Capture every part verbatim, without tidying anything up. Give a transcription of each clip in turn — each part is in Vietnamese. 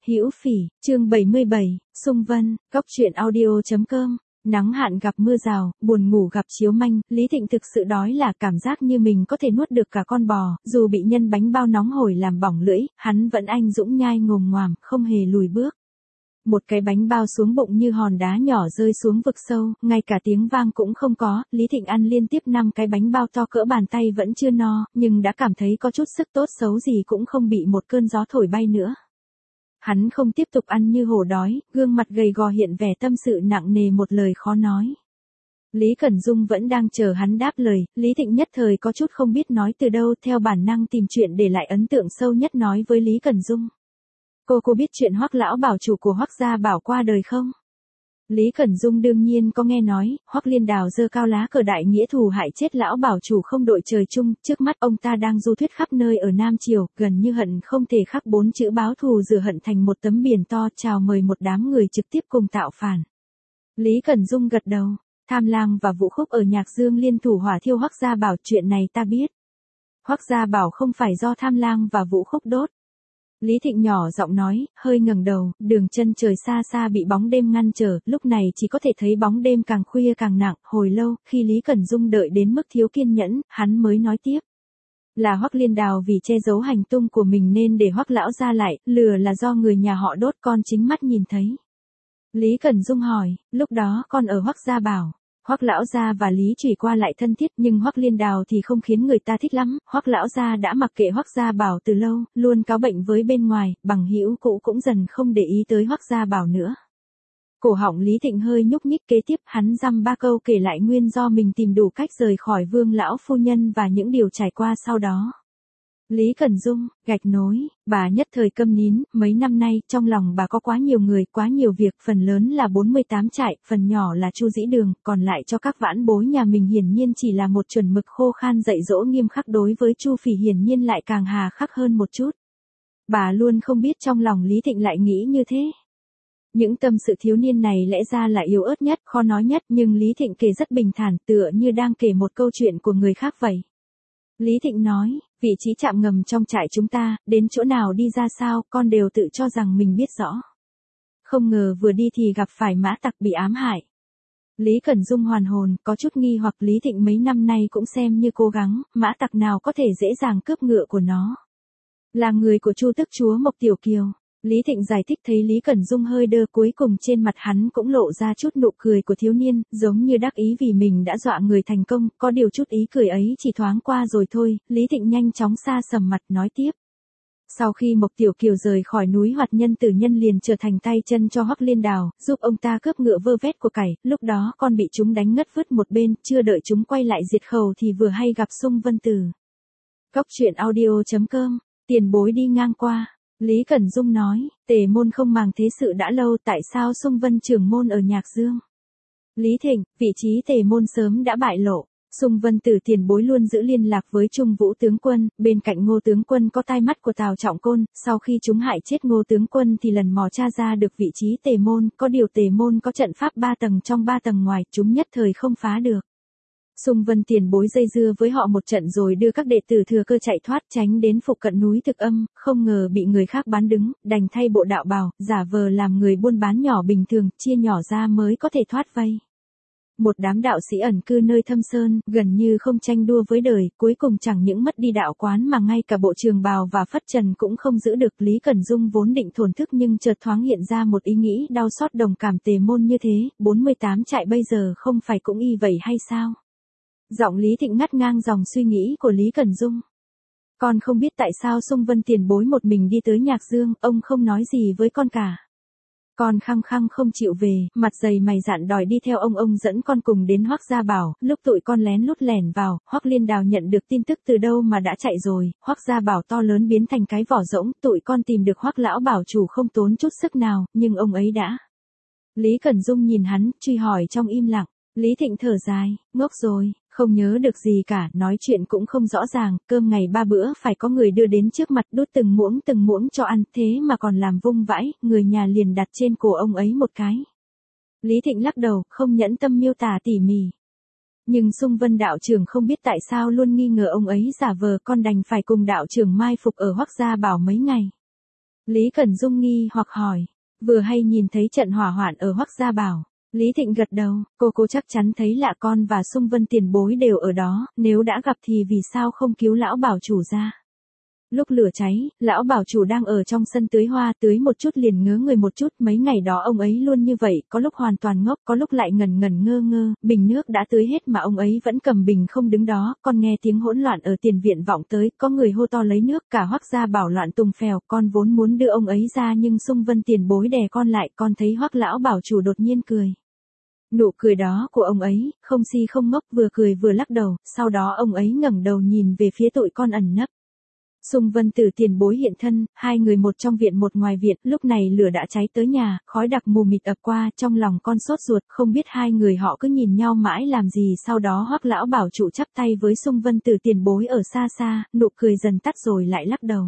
Hữu Phỉ, chương bảy mươi bảy, Sung Vân, Góc truyện audio chấm com. Nắng hạn gặp mưa rào, buồn ngủ gặp chiếu manh, Lý Thịnh thực sự đói là cảm giác như mình có thể nuốt được cả con bò, dù bị nhân bánh bao nóng hổi làm bỏng lưỡi, hắn vẫn anh dũng nhai ngồm ngoàm, không hề lùi bước. Một cái bánh bao xuống bụng như hòn đá nhỏ rơi xuống vực sâu, ngay cả tiếng vang cũng không có, Lý Thịnh ăn liên tiếp năm cái bánh bao to cỡ bàn tay vẫn chưa no, nhưng đã cảm thấy có chút sức tốt xấu gì cũng không bị một cơn gió thổi bay nữa. Hắn không tiếp tục ăn như hổ đói, gương mặt gầy gò hiện vẻ tâm sự nặng nề một lời khó nói. Lý Cẩn Dung vẫn đang chờ hắn đáp lời, Lý Thịnh nhất thời có chút không biết nói từ đâu, theo bản năng tìm chuyện để lại ấn tượng sâu nhất nói với Lý Cẩn Dung. Cô cô biết chuyện Hoắc lão bảo chủ của Hoắc gia bảo qua đời không? Lý Cẩn Dung đương nhiên có nghe nói, Hoắc Liên Đào giơ cao lá cờ đại nghĩa thù hại chết lão bảo chủ không đội trời chung, trước mắt ông ta đang du thuyết khắp nơi ở Nam Triều, gần như hận không thể khắc bốn chữ báo thù rửa hận thành một tấm biển to, chào mời một đám người trực tiếp cùng tạo phản. Lý Cẩn Dung gật đầu, Tham Lang và Vũ Khúc ở Nhạc Dương liên thủ hỏa thiêu Hoắc gia bảo, chuyện này ta biết. Hoắc gia bảo không phải do Tham Lang và Vũ Khúc đốt. Lý Thịnh nhỏ giọng nói, hơi ngẩng đầu, đường chân trời xa xa bị bóng đêm ngăn trở, lúc này chỉ có thể thấy bóng đêm càng khuya càng nặng, hồi lâu, khi Lý Cẩn Dung đợi đến mức thiếu kiên nhẫn, hắn mới nói tiếp. Là Hoắc Liên Đào vì che giấu hành tung của mình nên để Hoắc lão gia lại, lừa là do người nhà họ đốt, con chính mắt nhìn thấy. Lý Cẩn Dung hỏi, lúc đó con ở Hoắc gia bảo. Hoắc lão gia và Lý Trùy qua lại thân thiết, nhưng Hoắc Liên Đào thì không khiến người ta thích lắm, Hoắc lão gia đã mặc kệ Hoắc gia bảo từ lâu, luôn cáo bệnh với bên ngoài, bằng hữu cũ cũng dần không để ý tới Hoắc gia bảo nữa. Cổ họng Lý Thịnh hơi nhúc nhích, kế tiếp hắn dăm ba câu kể lại nguyên do mình tìm đủ cách rời khỏi Vương lão phu nhân và những điều trải qua sau đó. Lý Cẩn Dung, gạch nối, bà nhất thời câm nín, mấy năm nay, trong lòng bà có quá nhiều người, quá nhiều việc, phần lớn là bốn mươi tám trại, phần nhỏ là Chu Dĩ Đường, còn lại cho các vãn bối nhà mình hiển nhiên chỉ là một chuẩn mực khô khan dạy dỗ nghiêm khắc, đối với Chu Phỉ hiển nhiên lại càng hà khắc hơn một chút. Bà luôn không biết trong lòng Lý Thịnh lại nghĩ như thế. Những tâm sự thiếu niên này lẽ ra là yếu ớt nhất, khó nói nhất, nhưng Lý Thịnh kể rất bình thản, tựa như đang kể một câu chuyện của người khác vậy. Lý Thịnh nói, vị trí trạm ngầm trong trại chúng ta, đến chỗ nào đi ra sao, con đều tự cho rằng mình biết rõ. Không ngờ vừa đi thì gặp phải mã tặc bị ám hại. Lý Cẩn Dung hoàn hồn, có chút nghi hoặc Lý Thịnh mấy năm nay cũng xem như cố gắng, mã tặc nào có thể dễ dàng cướp ngựa của nó. Là người của Chu tức chúa Mộc Tiểu Kiều. Lý Thịnh giải thích thấy Lý Cẩn Dung hơi đơ, cuối cùng trên mặt hắn cũng lộ ra chút nụ cười của thiếu niên, giống như đắc ý vì mình đã dọa người thành công, có điều chút ý cười ấy chỉ thoáng qua rồi thôi, Lý Thịnh nhanh chóng xa sầm mặt nói tiếp. Sau khi Mộc Tiểu Kiều rời khỏi núi Hoạt Nhân Tử Nhân liền trở thành tay chân cho Hoắc Liên Đào, giúp ông ta cướp ngựa vơ vét của cải, lúc đó con bị chúng đánh ngất vứt một bên, chưa đợi chúng quay lại diệt khẩu thì vừa hay gặp Sung Vân Tử. Góc truyện audio chấm com, tiền bối đi ngang qua. Lý Cẩn Dung nói, Tề môn không màng thế sự đã lâu, tại sao Sung Vân trưởng môn ở Nhạc Dương? Lý Thịnh, vị trí Tề môn sớm đã bại lộ. Sung Vân Tử tiền bối luôn giữ liên lạc với Trung Vũ tướng quân, bên cạnh Ngô tướng quân có tai mắt của Tào Trọng Côn, sau khi chúng hại chết Ngô tướng quân thì lần mò tra ra được vị trí Tề môn, có điều Tề môn có trận pháp ba tầng trong ba tầng ngoài, chúng nhất thời không phá được. Sung Vân tiền bối dây dưa với họ một trận rồi đưa các đệ tử thừa cơ chạy thoát, tránh đến phụ cận núi Thực Âm, không ngờ bị người khác bán đứng, đành thay bộ đạo bào, giả vờ làm người buôn bán nhỏ bình thường, chia nhỏ ra mới có thể thoát vây. Một đám đạo sĩ ẩn cư nơi thâm sơn, gần như không tranh đua với đời, cuối cùng chẳng những mất đi đạo quán mà ngay cả bộ trường bào và phất trần cũng không giữ được. Lý Cẩn Dung vốn định thổn thức nhưng chợt thoáng hiện ra một ý nghĩ đau xót đồng cảm Tề môn như thế, bốn mươi tám trại bây giờ không phải cũng y vậy hay sao? Giọng Lý Thịnh ngắt ngang dòng suy nghĩ của Lý Cẩn Dung. Con không biết tại sao Sung Vân tiền bối một mình đi tới Nhạc Dương, ông không nói gì với con cả. Con khăng khăng không chịu về, mặt dày mày dạn đòi đi theo ông, ông dẫn con cùng đến Hoắc gia bảo, lúc tụi con lén lút lẻn vào, Hoắc Liên Đào nhận được tin tức từ đâu mà đã chạy rồi, Hoắc gia bảo to lớn biến thành cái vỏ rỗng, tụi con tìm được Hoắc lão bảo chủ không tốn chút sức nào, nhưng ông ấy đã. Lý Cẩn Dung nhìn hắn, truy hỏi trong im lặng. Lý Thịnh thở dài, ngốc rồi, không nhớ được gì cả, nói chuyện cũng không rõ ràng, cơm ngày ba bữa phải có người đưa đến trước mặt đút từng muỗng từng muỗng cho ăn, thế mà còn làm vung vãi, người nhà liền đặt trên cổ ông ấy một cái. Lý Thịnh lắc đầu, không nhẫn tâm miêu tả tỉ mỉ. Nhưng Sung Vân đạo trưởng không biết tại sao luôn nghi ngờ ông ấy giả vờ, con đành phải cùng đạo trưởng mai phục ở Hoắc gia bảo mấy ngày. Lý Cẩn Dung nghi hoặc hỏi. Vừa hay nhìn thấy trận hỏa hoạn ở Hoắc Gia Bảo. Lý Thịnh gật đầu, cô cô chắc chắn thấy lạ con và Sung Vân tiền bối đều ở đó, nếu đã gặp thì vì sao không cứu lão bảo chủ ra. Lúc lửa cháy, lão bảo chủ đang ở trong sân tưới hoa, tưới một chút liền ngớ người một chút, mấy ngày đó ông ấy luôn như vậy, có lúc hoàn toàn ngốc, có lúc lại ngần ngần ngơ ngơ, bình nước đã tưới hết mà ông ấy vẫn cầm bình không đứng đó, con nghe tiếng hỗn loạn ở tiền viện vọng tới, có người hô to lấy nước, cả Hoắc Gia Bảo loạn tùng phèo, con vốn muốn đưa ông ấy ra nhưng Sung Vân tiền bối đè con lại, con thấy Hoắc lão bảo chủ đột nhiên cười. Nụ cười đó của ông ấy, không si không ngốc, vừa cười vừa lắc đầu, sau đó ông ấy ngẩng đầu nhìn về phía tụi con ẩn nấp. Sung Vân Tử tiền bối hiện thân, hai người một trong viện một ngoài viện, lúc này lửa đã cháy tới nhà, khói đặc mù mịt ập qua, trong lòng con sốt ruột, không biết hai người họ cứ nhìn nhau mãi làm gì, sau đó Hoắc lão bảo chủ chắp tay với Sung Vân Tử tiền bối ở xa xa, nụ cười dần tắt rồi lại lắc đầu.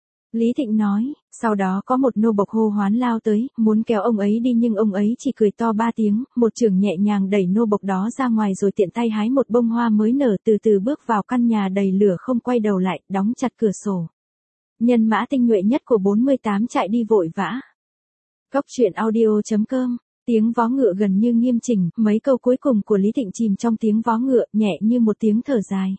Lý Thịnh nói, sau đó có một nô bộc hô hoán lao tới, muốn kéo ông ấy đi nhưng ông ấy chỉ cười to ba tiếng, một chưởng nhẹ nhàng đẩy nô bộc đó ra ngoài rồi tiện tay hái một bông hoa mới nở từ từ bước vào căn nhà đầy lửa không quay đầu lại, đóng chặt cửa sổ. Nhân mã tinh nhuệ nhất của bốn mươi tám chạy đi vội vã. Cốc truyện audio chấm com, tiếng vó ngựa gần như nghiêm chỉnh, mấy câu cuối cùng của Lý Thịnh chìm trong tiếng vó ngựa, nhẹ như một tiếng thở dài.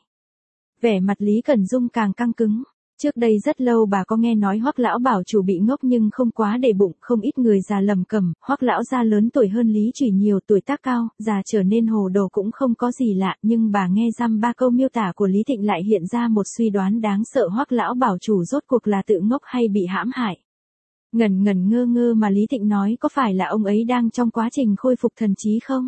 Vẻ mặt Lý Cẩn Dung càng căng cứng. Trước đây rất lâu bà có nghe nói Hoắc lão bảo chủ bị ngốc nhưng không quá để bụng, không ít người già lầm cẩm, Hoắc lão gia lớn tuổi hơn Lý Chủy nhiều, tuổi tác cao, già trở nên hồ đồ cũng không có gì lạ, nhưng bà nghe dăm ba câu miêu tả của Lý Thịnh lại hiện ra một suy đoán đáng sợ, Hoắc lão bảo chủ rốt cuộc là tự ngốc hay bị hãm hại. Ngần ngần ngơ ngơ mà Lý Thịnh nói có phải là ông ấy đang trong quá trình khôi phục thần trí không?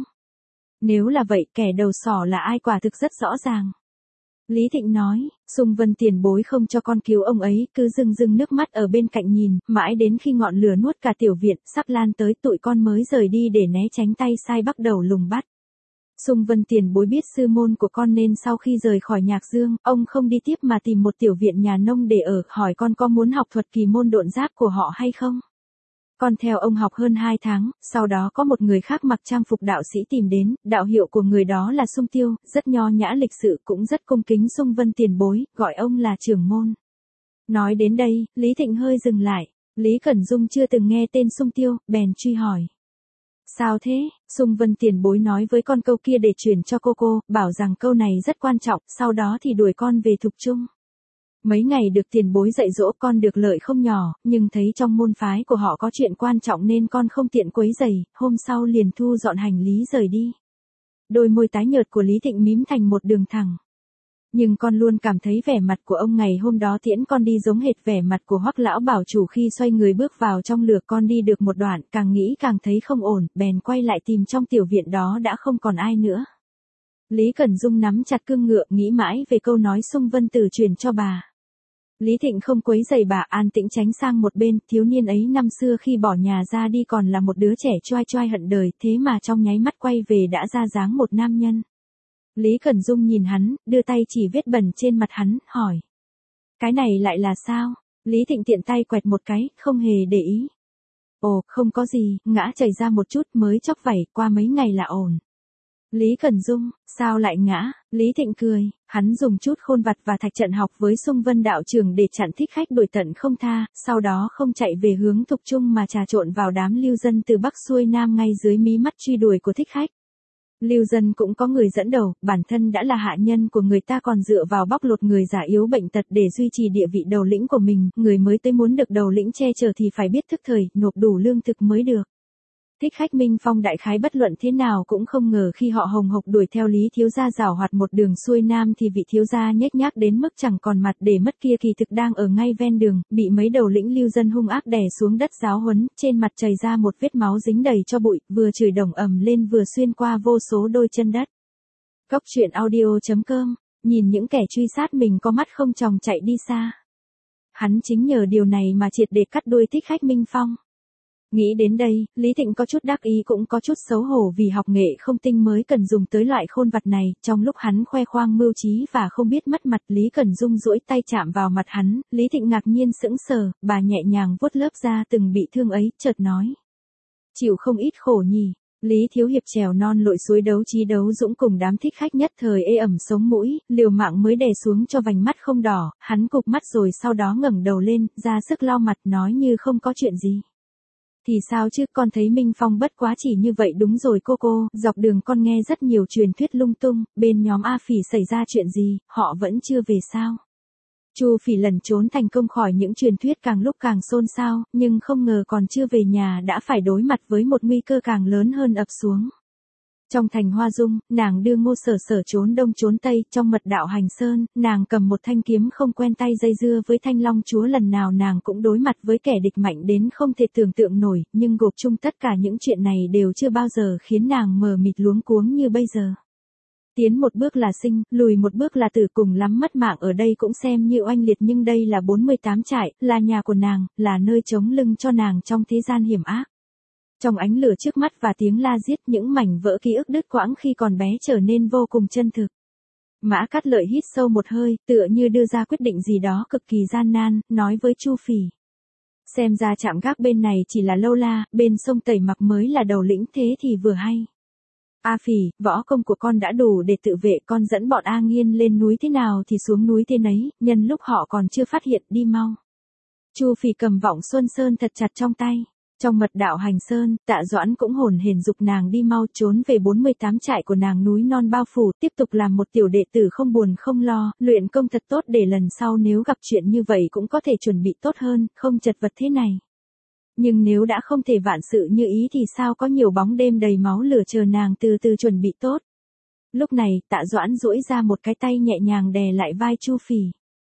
Nếu là vậy, kẻ đầu sỏ là ai quả thực rất rõ ràng. Lý Thịnh nói, Sung Vân tiền bối không cho con cứu ông ấy, cứ rưng rưng nước mắt ở bên cạnh nhìn, mãi đến khi ngọn lửa nuốt cả tiểu viện, sắp lan tới tụi con mới rời đi để né tránh tay sai bắt đầu lùng bắt. Sung Vân tiền bối biết sư môn của con nên sau khi rời khỏi Nhạc Dương, ông không đi tiếp mà tìm một tiểu viện nhà nông để ở, hỏi con có muốn học thuật kỳ môn độn giáp của họ hay không? Con theo ông học hơn hai tháng, sau đó có một người khác mặc trang phục đạo sĩ tìm đến, đạo hiệu của người đó là Sung Tiêu, rất nho nhã lịch sự cũng rất cung kính Sung Vân tiền bối, gọi ông là trưởng môn. Nói đến đây, Lý Thịnh hơi dừng lại, Lý Cẩn Dung chưa từng nghe tên Sung Tiêu, bèn truy hỏi. Sao thế? Sung Vân tiền bối nói với con câu kia để chuyển cho cô cô, bảo rằng câu này rất quan trọng, sau đó thì đuổi con về Thục Trung. Mấy ngày được tiền bối dạy dỗ con được lợi không nhỏ, nhưng thấy trong môn phái của họ có chuyện quan trọng nên con không tiện quấy rầy, hôm sau liền thu dọn hành lý rời đi. Đôi môi tái nhợt của Lý Thịnh mím thành một đường thẳng. Nhưng con luôn cảm thấy vẻ mặt của ông ngày hôm đó tiễn con đi giống hệt vẻ mặt của Hoắc lão bảo chủ khi xoay người bước vào trong lửa. Con đi được một đoạn, càng nghĩ càng thấy không ổn, bèn quay lại tìm trong tiểu viện đó đã không còn ai nữa. Lý Cẩn Dung nắm chặt cương ngựa, nghĩ mãi về câu nói Sung Vân Tử truyền cho bà. Lý Thịnh không quấy rầy bà, an tĩnh tránh sang một bên, thiếu niên ấy năm xưa khi bỏ nhà ra đi còn là một đứa trẻ choai choai hận đời, thế mà trong nháy mắt quay về đã ra dáng một nam nhân. Lý Cẩn Dung nhìn hắn, đưa tay chỉ vết bẩn trên mặt hắn, hỏi. Cái này lại là sao? Lý Thịnh tiện tay quẹt một cái, không hề để ý. Ồ, không có gì, ngã chảy ra một chút mới chóc vảy, qua mấy ngày là ổn. Lý Cẩn Dung, sao lại ngã? Lý Thịnh cười, hắn dùng chút khôn vặt và thạch trận học với Sung Vân đạo trưởng để chặn thích khách đuổi tận không tha, sau đó không chạy về hướng Thục Trung mà trà trộn vào đám lưu dân từ Bắc xuôi Nam ngay dưới mí mắt truy đuổi của thích khách. Lưu dân cũng có người dẫn đầu, bản thân đã là hạ nhân của người ta còn dựa vào bóc lột người già yếu bệnh tật để duy trì địa vị đầu lĩnh của mình, người mới tới muốn được đầu lĩnh che chở thì phải biết thức thời, nộp đủ lương thực mới được. Thích khách Minh Phong đại khái bất luận thế nào cũng không ngờ khi họ hồng hộc đuổi theo Lý thiếu gia giảo hoạt một đường xuôi nam thì vị thiếu gia nhếch nhác đến mức chẳng còn mặt để mất kia kỳ thực đang ở ngay ven đường, bị mấy đầu lĩnh lưu dân hung ác đè xuống đất giáo huấn, trên mặt chảy ra một vết máu dính đầy cho bụi, vừa chửi đồng ầm lên vừa xuyên qua vô số đôi chân đất. Cốc truyện audio chấm com, nhìn những kẻ truy sát mình có mắt không tròng chạy đi xa. Hắn chính nhờ điều này mà triệt để cắt đuôi thích khách Minh Phong. Nghĩ đến đây, Lý Thịnh có chút đắc ý cũng có chút xấu hổ vì học nghệ không tinh mới cần dùng tới loại khôn vặt này, trong lúc hắn khoe khoang mưu trí và không biết mất mặt, Lý Cẩn Dung duỗi tay chạm vào mặt hắn, Lý Thịnh ngạc nhiên sững sờ, bà nhẹ nhàng vuốt lớp da từng bị thương ấy, chợt nói. Chịu không ít khổ nhỉ, Lý Thiếu Hiệp trèo non lội suối đấu trí đấu dũng cùng đám thích khách nhất thời ê ẩm sống mũi, liều mạng mới đè xuống cho vành mắt không đỏ, hắn cụp mắt rồi sau đó ngẩng đầu lên, ra sức lau mặt nói như không có chuyện gì. Thì sao chứ, con thấy Minh Phong bất quá chỉ như vậy. Đúng rồi cô cô, dọc đường con nghe rất nhiều truyền thuyết lung tung, bên nhóm A Phỉ xảy ra chuyện gì, họ vẫn chưa về sao? Chu Phỉ lẩn trốn thành công khỏi những truyền thuyết càng lúc càng xôn xao, nhưng không ngờ còn chưa về nhà đã phải đối mặt với một nguy cơ càng lớn hơn ập xuống. Trong thành Hoa Dung, nàng đưa Ngô Sở Sở trốn đông trốn tây, trong mật đạo Hành Sơn, nàng cầm một thanh kiếm không quen tay dây dưa với Thanh Long Chúa, lần nào nàng cũng đối mặt với kẻ địch mạnh đến không thể tưởng tượng nổi, nhưng gộp chung tất cả những chuyện này đều chưa bao giờ khiến nàng mờ mịt luống cuống như bây giờ. Tiến một bước là sinh, lùi một bước là tử, cùng lắm mất mạng ở đây cũng xem như oanh liệt, nhưng đây là bốn mươi tám trại, là nhà của nàng, là nơi chống lưng cho nàng trong thế gian hiểm ác. Trong ánh lửa trước mắt và tiếng la giết, những mảnh vỡ ký ức đứt quãng khi còn bé trở nên vô cùng chân thực. Mã Cát Lợi hít sâu một hơi, tựa như đưa ra quyết định gì đó cực kỳ gian nan, nói với Chu Phỉ. Xem ra trạm gác bên này chỉ là lâu la, bên sông Tẩy Mặc mới là đầu lĩnh, thế thì vừa hay. A Phỉ, võ công của con đã đủ để tự vệ, con dẫn bọn A Nghiên lên núi thế nào thì xuống núi thế nấy, nhân lúc họ còn chưa phát hiện, đi mau. Chu Phỉ cầm vọng Xuân Sơn thật chặt trong tay. Trong mật đạo Hành Sơn, Tạ Doãn cũng hồn hển dục nàng đi mau trốn về bốn mươi tám trại của nàng núi non bao phủ, tiếp tục làm một tiểu đệ tử không buồn không lo, luyện công thật tốt để lần sau nếu gặp chuyện như vậy cũng có thể chuẩn bị tốt hơn, không chật vật thế này. Nhưng nếu đã không thể vạn sự như ý thì sao có nhiều bóng đêm đầy máu lửa chờ nàng từ từ chuẩn bị tốt. Lúc này, Tạ Doãn duỗi ra một cái tay nhẹ nhàng đè lại vai Chu Phỉ.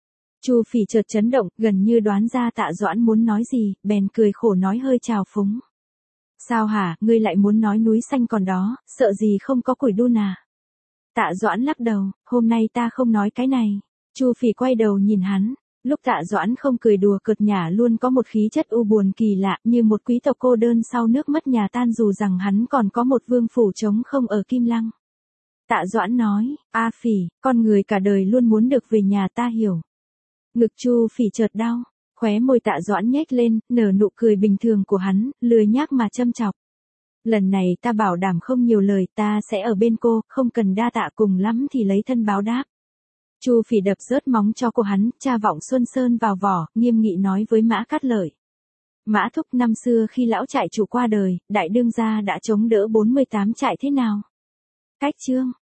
Chu Phỉ chợt chấn động, gần như đoán ra Tạ Doãn muốn nói gì, bèn cười khổ nói hơi trào phúng. Sao hả, ngươi lại muốn nói núi xanh còn đó, sợ gì không có củi đun à? Tạ Doãn lắc đầu, hôm nay ta không nói cái này. Chu Phỉ quay đầu nhìn hắn. Lúc Tạ Doãn không cười đùa cợt nhả luôn có một khí chất u buồn kỳ lạ, như một quý tộc cô đơn sau nước mất nhà tan, dù rằng hắn còn có một vương phủ trống không ở Kim Lăng. Tạ Doãn nói, A Phỉ, con người cả đời luôn muốn được về nhà, ta hiểu. Ngực Chu Phỉ chợt đau, khóe môi Tạ Doãn nhếch lên, nở nụ cười bình thường của hắn, lười nhác mà châm chọc. Lần này ta bảo đảm không nhiều lời, ta sẽ ở bên cô, không cần đa tạ, cùng lắm thì lấy thân báo đáp. Chu Phỉ đập rớt móng cho cô hắn, tra vọng Xuân Sơn vào vỏ, nghiêm nghị nói với Mã Cát Lợi. Mã thúc, năm xưa khi lão trại chủ qua đời, đại đương gia đã chống đỡ bốn mươi tám trại thế nào? Cách chương